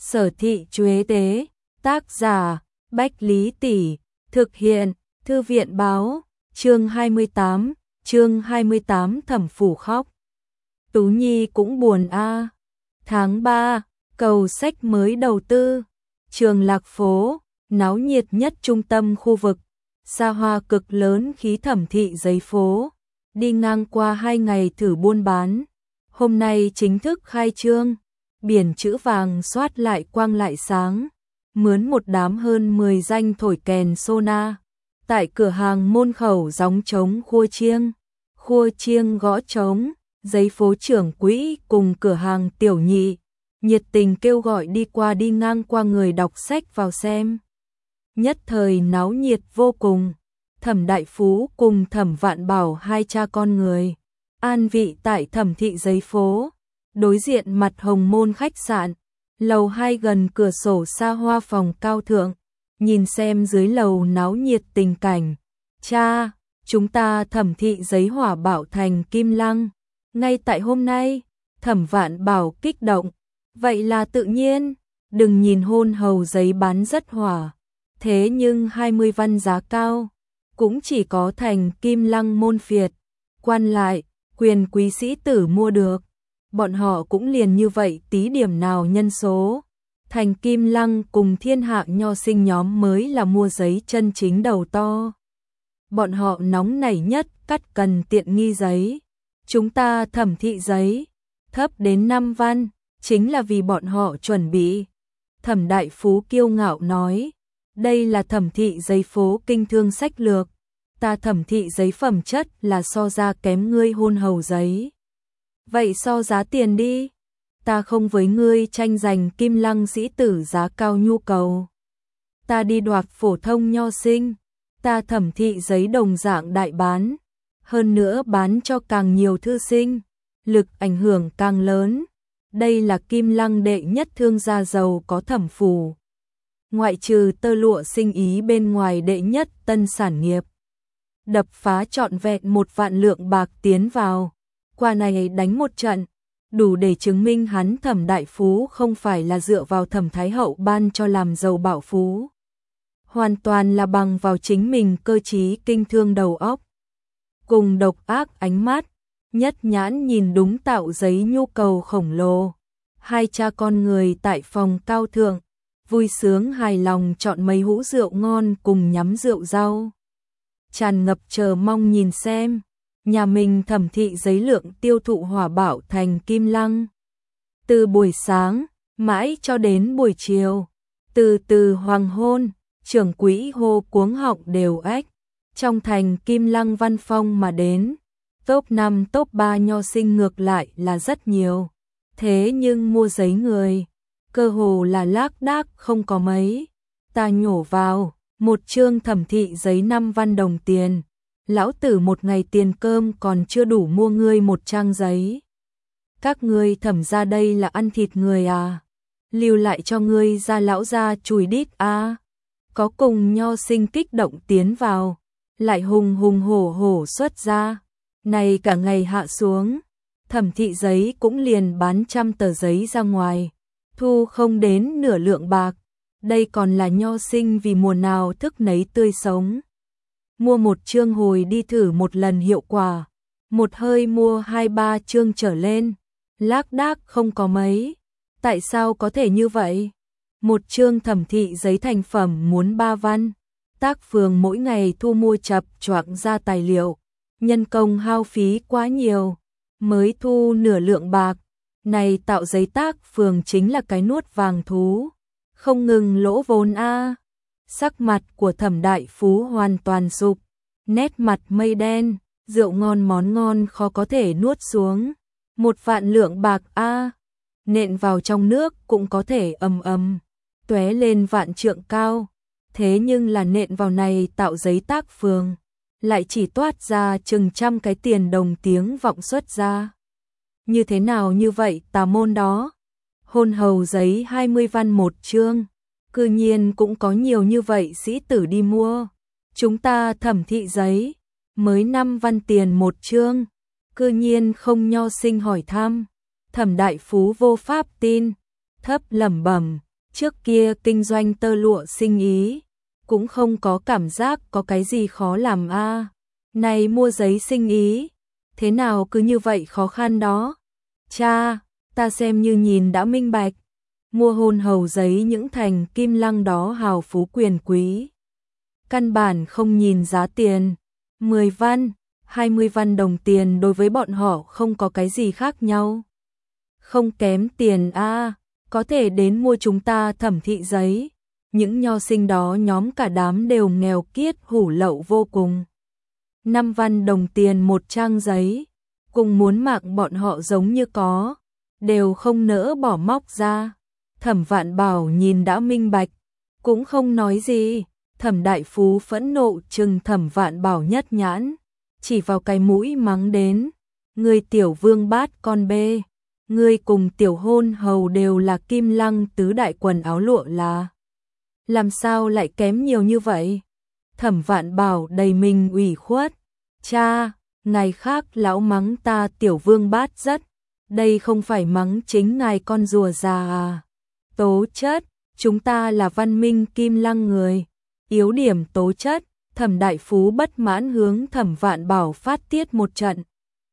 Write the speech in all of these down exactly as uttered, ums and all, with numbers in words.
Sở thị Chuế Tế, tác giả, Bách Lý Tỷ, thực hiện, Thư viện báo, chương hai mươi tám, chương hai mươi tám Thẩm Phủ khóc. Tú Nhi cũng buồn a. À. Tháng ba, cầu sách mới đầu tư, Trường Lạc Phố, náo nhiệt nhất trung tâm khu vực, xa hoa cực lớn khí thẩm thị giấy phố, đi ngang qua hai ngày thử buôn bán, hôm nay chính thức khai trương, biển chữ vàng xoát lại quang lại sáng, mướn một đám hơn mười danh thổi kèn sona, tại cửa hàng môn khẩu gióng trống khua chiêng, khua chiêng gõ trống, giấy phố trưởng quỹ cùng cửa hàng tiểu nhị, nhiệt tình kêu gọi đi qua đi ngang qua người đọc sách vào xem. Nhất thời náo nhiệt vô cùng, Thẩm Đại Phú cùng Thẩm Vạn Bảo hai cha con người, an vị tại Thẩm thị giấy phố, đối diện mặt Hồng Môn khách sạn, lầu hai gần cửa sổ xa hoa phòng cao thượng, nhìn xem dưới lầu náo nhiệt tình cảnh. Cha, chúng ta Thẩm thị giấy hỏa bảo thành kim lăng, ngay tại hôm nay. Thẩm Vạn Bảo kích động, vậy là tự nhiên, đừng nhìn hôn hầu giấy bán rất hỏa, thế nhưng hai mươi văn giá cao, cũng chỉ có thành kim lăng môn phiệt, quan lại, quyền quý sĩ tử mua được, bọn họ cũng liền như vậy tí điểm nào nhân số. Thành kim lăng cùng thiên hạ nho sinh nhóm mới là mua giấy chân chính đầu to. Bọn họ nóng nảy nhất cắt cần tiện nghi giấy. Chúng ta Thẩm thị giấy, thấp đến năm văn, chính là vì bọn họ chuẩn bị. Thẩm Đại Phú kiêu ngạo nói, đây là Thẩm thị giấy phố kinh thương sách lược, ta Thẩm thị giấy phẩm chất là so ra kém ngươi hôn hầu giấy. Vậy so giá tiền đi, ta không với ngươi tranh giành kim lăng sĩ tử giá cao nhu cầu. Ta đi đoạt phổ thông nho sinh, ta Thẩm thị giấy đồng dạng đại bán, hơn nữa bán cho càng nhiều thư sinh, lực ảnh hưởng càng lớn. Đây là kim lăng đệ nhất thương gia giàu có Thẩm phủ. Ngoại trừ tơ lụa sinh ý bên ngoài đệ nhất tân sản nghiệp. Đập phá trọn vẹn một vạn lượng bạc tiến vào. Qua này đánh một trận, đủ để chứng minh hắn Thẩm Đại Phú không phải là dựa vào Thẩm Thái Hậu ban cho làm giàu bảo phú. Hoàn toàn là bằng vào chính mình cơ trí kinh thương đầu óc. Cùng độc ác ánh mắt, nhất nhãn nhìn đúng tạo giấy nhu cầu khổng lồ. Hai cha con người tại phòng cao thượng, vui sướng hài lòng chọn mấy hũ rượu ngon cùng nhắm rượu rau. Tràn ngập chờ mong nhìn xem, nhà mình Thẩm thị giấy lượng tiêu thụ hỏa bảo thành kim lăng. Từ buổi sáng, mãi cho đến buổi chiều, từ từ hoàng hôn, trưởng quỹ hô cuống họng đều ếch. Trong thành kim lăng văn phong mà đến, top năm top ba nho sinh ngược lại là rất nhiều. Thế nhưng mua giấy người, cơ hồ là lác đác không có mấy. Ta nhổ vào, một chương Thẩm thị giấy năm văn đồng tiền. Lão tử một ngày tiền cơm còn chưa đủ mua ngươi một trang giấy. Các ngươi Thẩm ra đây là ăn thịt người à? Lưu lại cho ngươi ra lão ra chùi đít à? Có cùng nho sinh kích động tiến vào, lại hùng hùng hổ hổ xuất ra. Này cả ngày hạ xuống, Thẩm thị giấy cũng liền bán trăm tờ giấy ra ngoài, thu không đến nửa lượng bạc. Đây còn là nho sinh vì mùa nào thức nấy tươi sống. Mua một chương hồi đi thử một lần hiệu quả, một hơi mua hai ba chương trở lên, lác đác không có mấy. Tại sao có thể như vậy? Một chương Thẩm thị giấy thành phẩm muốn ba văn, tác phường mỗi ngày thu mua chập choạng ra tài liệu, nhân công hao phí quá nhiều, mới thu nửa lượng bạc. Này tạo giấy tác phường chính là cái nuốt vàng thú, không ngừng lỗ vốn a. Sắc mặt của Thẩm Đại Phú hoàn toàn sụp, nét mặt mây đen, rượu ngon món ngon khó có thể nuốt xuống. Một vạn lượng bạc a, nện vào trong nước cũng có thể ầm ầm tóe lên vạn trượng cao. Thế nhưng là nện vào này tạo giấy tác phường, lại chỉ toát ra chừng trăm cái tiền đồng tiếng vọng xuất ra. Như thế nào như vậy tà môn đó? Hôn hầu giấy hai mươi văn một chương, cư nhiên cũng có nhiều như vậy sĩ tử đi mua. Chúng ta Thẩm thị giấy, mới năm văn tiền một chương, cư nhiên không nho sinh hỏi thăm. Thẩm Đại Phú vô pháp tin, thấp lẩm bẩm, Trước kia kinh doanh tơ lụa sinh ý, cũng không có cảm giác có cái gì khó làm a. À. Này mua giấy sinh ý, thế nào cứ như vậy khó khăn đó. Cha, ta xem như nhìn đã minh bạch. Mua hôn hầu giấy những thành kim lăng đó hào phú quyền quý. Căn bản không nhìn giá tiền. mười văn, hai mươi văn đồng tiền đối với bọn họ không có cái gì khác nhau. Không kém tiền a, à, có thể đến mua chúng ta thẩm thị giấy. Những nho sinh đó nhóm cả đám đều nghèo kiết hủ lậu vô cùng. Năm văn đồng tiền một trang giấy, cùng muốn mạng bọn họ giống như có, đều không nỡ bỏ móc ra. Thẩm Vạn Bảo nhìn đã minh bạch, cũng không nói gì. Thẩm Đại Phú phẫn nộ trừng Thẩm Vạn Bảo nhất nhãn, chỉ vào cái mũi mắng đến, ngươi tiểu vương bát con bê, ngươi cùng tiểu hôn hầu đều là kim lăng tứ đại quần áo lụa là. Làm sao lại kém nhiều như vậy? Thẩm Vạn Bảo đầy mình ủy khuất, cha, ngày khác lão mắng ta tiểu vương bát rất, đây không phải mắng chính ngài con rùa già à. Tố chất, chúng ta là văn minh kim lăng người. Yếu điểm tố chất, Thẩm Đại Phú bất mãn hướng Thẩm Vạn Bảo phát tiết một trận.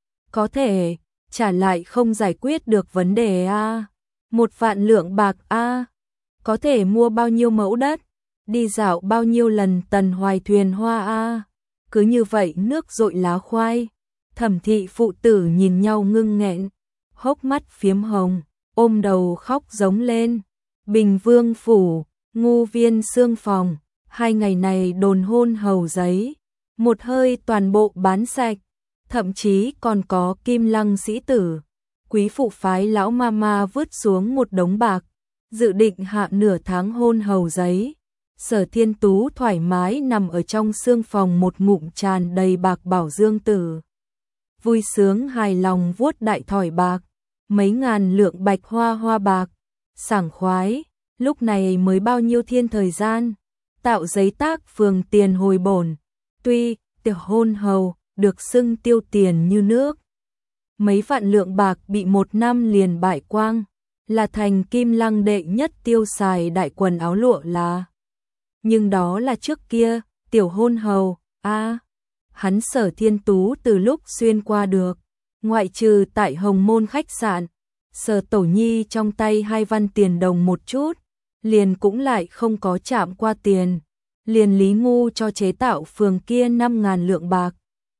Có thể, trả lại không giải quyết được vấn đề a. À. Một vạn lượng bạc a. À. Có thể mua bao nhiêu mẫu đất, đi dạo bao nhiêu lần tần hoài thuyền hoa a. À. Cứ như vậy nước dội lá khoai. Thẩm thị phụ tử nhìn nhau ngưng nghẹn, hốc mắt phiếm hồng, ôm đầu khóc giống lên. Bình Vương phủ, Ngu Viên xương phòng, hai ngày này đồn hôn hầu giấy, một hơi toàn bộ bán sạch, thậm chí còn có kim lăng sĩ tử. Quý phụ phái lão mama vứt xuống một đống bạc, dự định hạ nửa tháng hôn hầu giấy. Sở Thiên Tú thoải mái nằm ở trong xương phòng một ngụm tràn đầy bạc bảo dương tử. Vui sướng hài lòng vuốt đại thỏi bạc, mấy ngàn lượng bạch hoa hoa bạc, sảng khoái, lúc này mới bao nhiêu thiên thời gian, tạo giấy tác phường tiền hồi bổn, tuy tiểu hôn hầu được xưng tiêu tiền như nước. Mấy vạn lượng bạc bị một năm liền bại quang, là thành kim lăng đệ nhất tiêu xài đại quần áo lụa là. Nhưng đó là trước kia, tiểu hôn hầu, a à, hắn Sở Thiên Tú từ lúc xuyên qua được, ngoại trừ tại Hồng Môn khách sạn, Sở Tổ Nhi trong tay hai văn tiền đồng một chút, liền cũng lại không có chạm qua tiền, liền Lý Ngu cho chế tạo phường kia năm ngàn lượng bạc.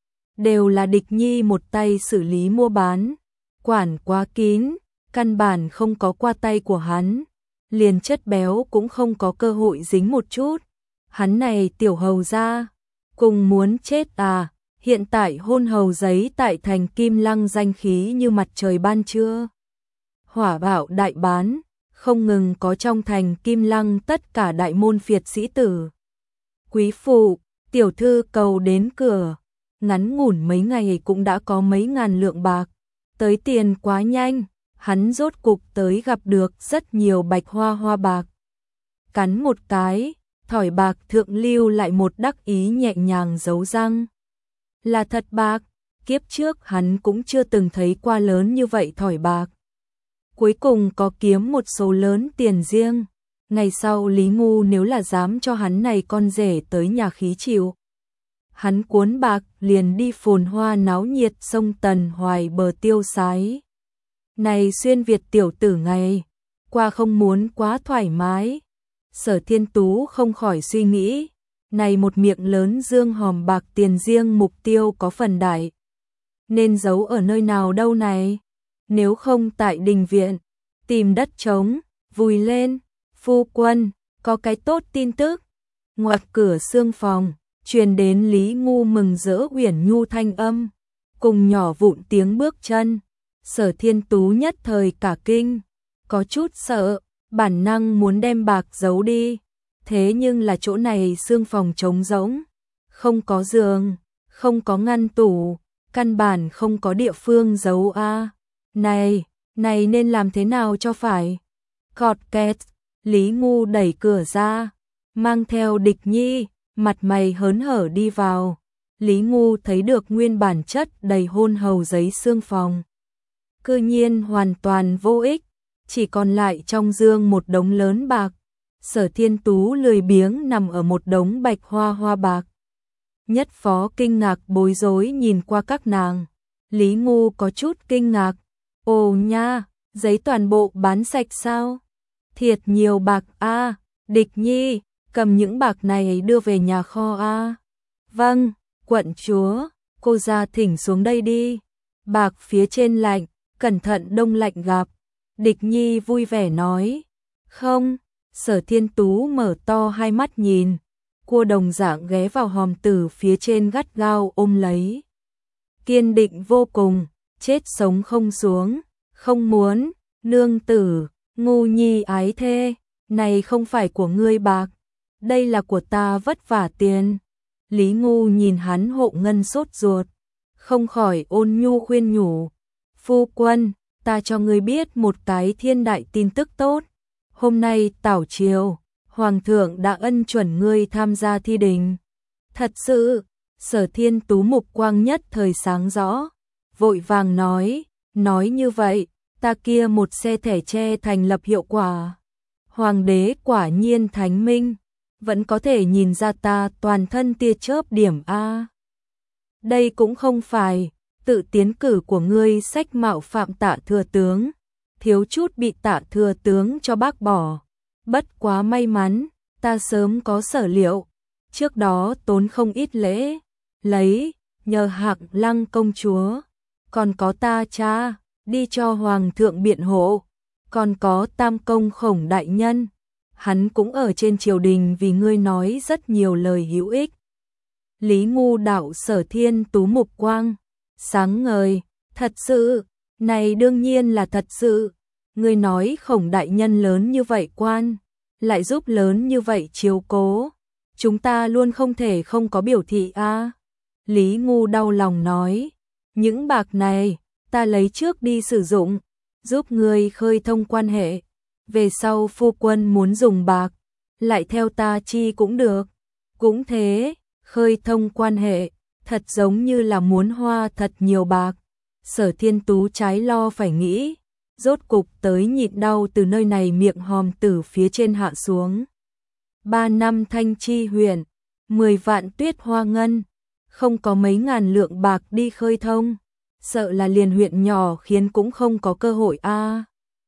Đều là Địch Nhi một tay xử lý mua bán, quản quá kín, căn bản không có qua tay của hắn, liền chất béo cũng không có cơ hội dính một chút. Hắn này tiểu hầu gia, cùng muốn chết à, hiện tại hôn hầu giấy tại thành kim lăng danh khí như mặt trời ban trưa. Hỏa bạo đại bán, không ngừng có trong thành kim lăng tất cả đại môn phiệt sĩ tử. Quý phụ, tiểu thư cầu đến cửa, ngắn ngủn mấy ngày cũng đã có mấy ngàn lượng bạc, tới tiền quá nhanh, hắn rốt cục tới gặp được rất nhiều bạch hoa hoa bạc. Cắn một cái, thỏi bạc thượng lưu lại một đắc ý nhẹ nhàng giấu răng. Là thật bạc, kiếp trước hắn cũng chưa từng thấy qua lớn như vậy thỏi bạc. Cuối cùng có kiếm một số lớn tiền riêng. Ngày sau Lý Ngu nếu là dám cho hắn này con rể tới nhà khí chịu, hắn cuốn bạc liền đi phồn hoa náo nhiệt sông Tần Hoài bờ tiêu sái. Này xuyên Việt tiểu tử ngày qua không muốn quá thoải mái. Sở Thiên Tú không khỏi suy nghĩ, này một miệng lớn dương hòm bạc tiền riêng mục tiêu có phần đại, nên giấu ở nơi nào đâu này? Nếu không tại đình viện, tìm đất trống, vùi lên. Phu quân, có cái tốt tin tức. Ngoặt cửa xương phòng, truyền đến Lý Ngu mừng rỡ uyển nhu thanh âm, cùng nhỏ vụn tiếng bước chân. Sở Thiên Tú nhất thời cả kinh, có chút sợ, bản năng muốn đem bạc giấu đi. Thế nhưng là chỗ này xương phòng trống rỗng, không có giường, không có ngăn tủ, căn bản không có địa phương giấu a. À. Này, này nên làm thế nào cho phải? Cọt kẹt, Lý Ngu đẩy cửa ra, mang theo Địch Nhi, mặt mày hớn hở đi vào. Lý Ngu thấy được nguyên bản chất đầy hôn hầu giấy xương phòng. Cư nhiên hoàn toàn vô ích, chỉ còn lại trong dương một đống lớn bạc. Sở Thiên Tú lười biếng nằm ở một đống bạch hoa hoa bạc. Nhất Phó kinh ngạc bối rối nhìn qua các nàng. Lý Ngu có chút kinh ngạc. Ồ nha, giấy toàn bộ bán sạch sao? Thiệt nhiều bạc a. Địch Nhi, cầm những bạc này đưa về nhà kho a. Vâng, quận chúa, cô ra thỉnh xuống đây đi. Bạc phía trên lạnh, cẩn thận đông lạnh gặp. Địch Nhi vui vẻ nói. Không. Sở Thiên Tú mở to hai mắt nhìn, cua đồng dạng ghé vào hòm tử phía trên gắt gao ôm lấy. Kiên định vô cùng, chết sống không xuống, không muốn, nương tử, Ngu Nhi ái thê, này không phải của ngươi bạc, đây là của ta vất vả tiền. Lý Ngu nhìn hắn hộ ngân sốt ruột, không khỏi ôn nhu khuyên nhủ. Phu quân, ta cho ngươi biết một cái thiên đại tin tức tốt. Hôm nay tảo triều, Hoàng thượng đã ân chuẩn ngươi tham gia thi đình. Thật sự, Sở Thiên Tú mục quang nhất thời sáng rõ, vội vàng nói, nói như vậy, ta kia một xe thẻ tre thành lập hiệu quả. Hoàng đế quả nhiên thánh minh, vẫn có thể nhìn ra ta toàn thân tia chớp điểm A. Đây cũng không phải, tự tiến cử của ngươi sách mạo phạm Tạ thừa tướng. Thiếu chút bị Tạ thừa tướng cho bác bỏ. Bất quá may mắn, ta sớm có sở liệu. Trước đó tốn không ít lễ, lấy, nhờ Hạc Lăng công chúa. Còn có ta cha, đi cho Hoàng thượng biện hộ. Còn có Tam công Khổng đại nhân. Hắn cũng ở trên triều đình vì ngươi nói rất nhiều lời hữu ích. Lý Ngu đạo Sở Thiên Tú mục quang, sáng ngời, thật sự. Này đương nhiên là thật sự, ngươi nói Khổng đại nhân lớn như vậy quan, lại giúp lớn như vậy chiếu cố, chúng ta luôn không thể không có biểu thị a. À. Lý Ngu đau lòng nói, những bạc này, ta lấy trước đi sử dụng, giúp ngươi khơi thông quan hệ, về sau phu quân muốn dùng bạc, lại theo ta chi cũng được, cũng thế, khơi thông quan hệ, thật giống như là muốn hoa thật nhiều bạc. Sở Thiên Tú trái lo phải nghĩ, rốt cục tới nhịn đau từ nơi này miệng hòm tử phía trên hạ xuống. Ba năm Thanh Chi huyện, mười vạn tuyết hoa ngân, không có mấy ngàn lượng bạc đi khơi thông, sợ là liền huyện nhỏ khiến cũng không có cơ hội a. À.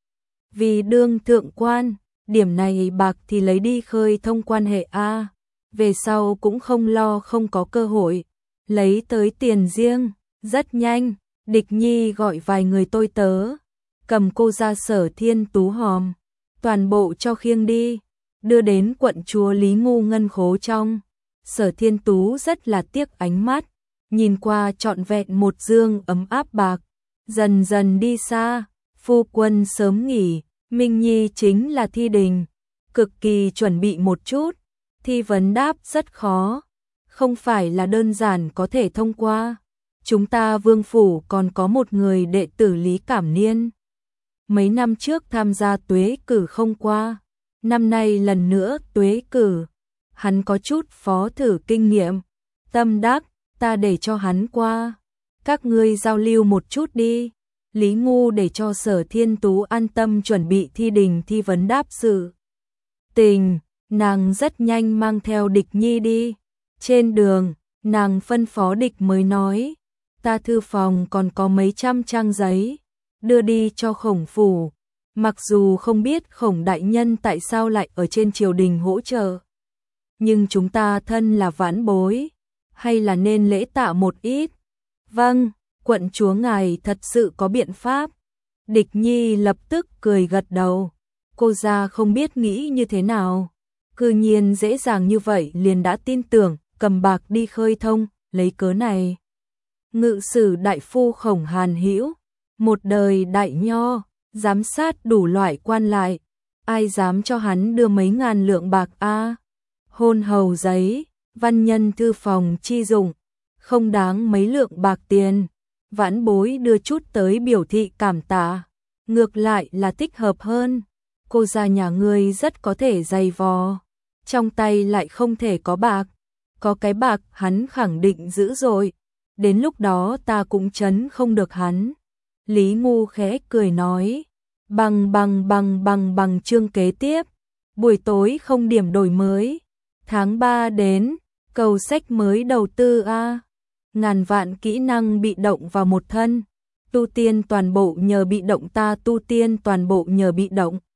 Vì đương thượng quan, điểm này bạc thì lấy đi khơi thông quan hệ a, à. Về sau cũng không lo không có cơ hội, lấy tới tiền riêng, rất nhanh. Địch Nhi gọi vài người tôi tớ, cầm cô ra Sở Thiên Tú hòm, toàn bộ cho khiêng đi, đưa đến quận chúa Lý Ngu ngân khố trong. Sở Thiên Tú rất là tiếc ánh mắt, nhìn qua trọn vẹn một dương ấm áp bạc, dần dần đi xa. Phu quân sớm nghỉ, Minh Nhi chính là thi đình, cực kỳ chuẩn bị một chút, thi vấn đáp rất khó, không phải là đơn giản có thể thông qua. Chúng ta vương phủ còn có một người đệ tử Lý Cảm Niên. Mấy năm trước tham gia tuế cử không qua, năm nay lần nữa tuế cử. Hắn có chút phó thử kinh nghiệm, tâm đắc, ta để cho hắn qua. Các ngươi giao lưu một chút đi. Lý Ngu để cho Sở Thiên Tú an tâm chuẩn bị thi đình thi vấn đáp sự tình, nàng rất nhanh mang theo Địch Nhi đi. Trên đường, nàng phân phó Địch mới nói, ta thư phòng còn có mấy trăm trang giấy, đưa đi cho Khổng phủ. Mặc dù không biết Khổng đại nhân tại sao lại ở trên triều đình hỗ trợ, nhưng chúng ta thân là vãn bối, hay là nên lễ tạ một ít. Vâng, quận chúa ngài thật sự có biện pháp. Địch Nhi lập tức cười gật đầu. Cô ra không biết nghĩ như thế nào, cư nhiên dễ dàng như vậy liền đã tin tưởng, cầm bạc đi khơi thông, lấy cớ này. Ngự sử đại phu Khổng Hàn Hữu, một đời đại nho, giám sát đủ loại quan lại, ai dám cho hắn đưa mấy ngàn lượng bạc a? À? Hôn hầu giấy, văn nhân thư phòng chi dụng, không đáng mấy lượng bạc tiền, vãn bối đưa chút tới biểu thị cảm tạ, ngược lại là thích hợp hơn. Cô gia nhà ngươi rất có thể dày vò, trong tay lại không thể có bạc, có cái bạc hắn khẳng định giữ rồi. Đến lúc đó ta cũng chấn không được hắn. Lý Ngu khẽ cười nói, Bằng bằng bằng bằng bằng chương kế tiếp. Buổi tối không điểm đổi mới. Tháng ba đến, cầu sách mới đầu tư a. Ngàn vạn kỹ năng bị động vào một thân. Tu tiên toàn bộ nhờ bị động ta tu tiên toàn bộ nhờ bị động.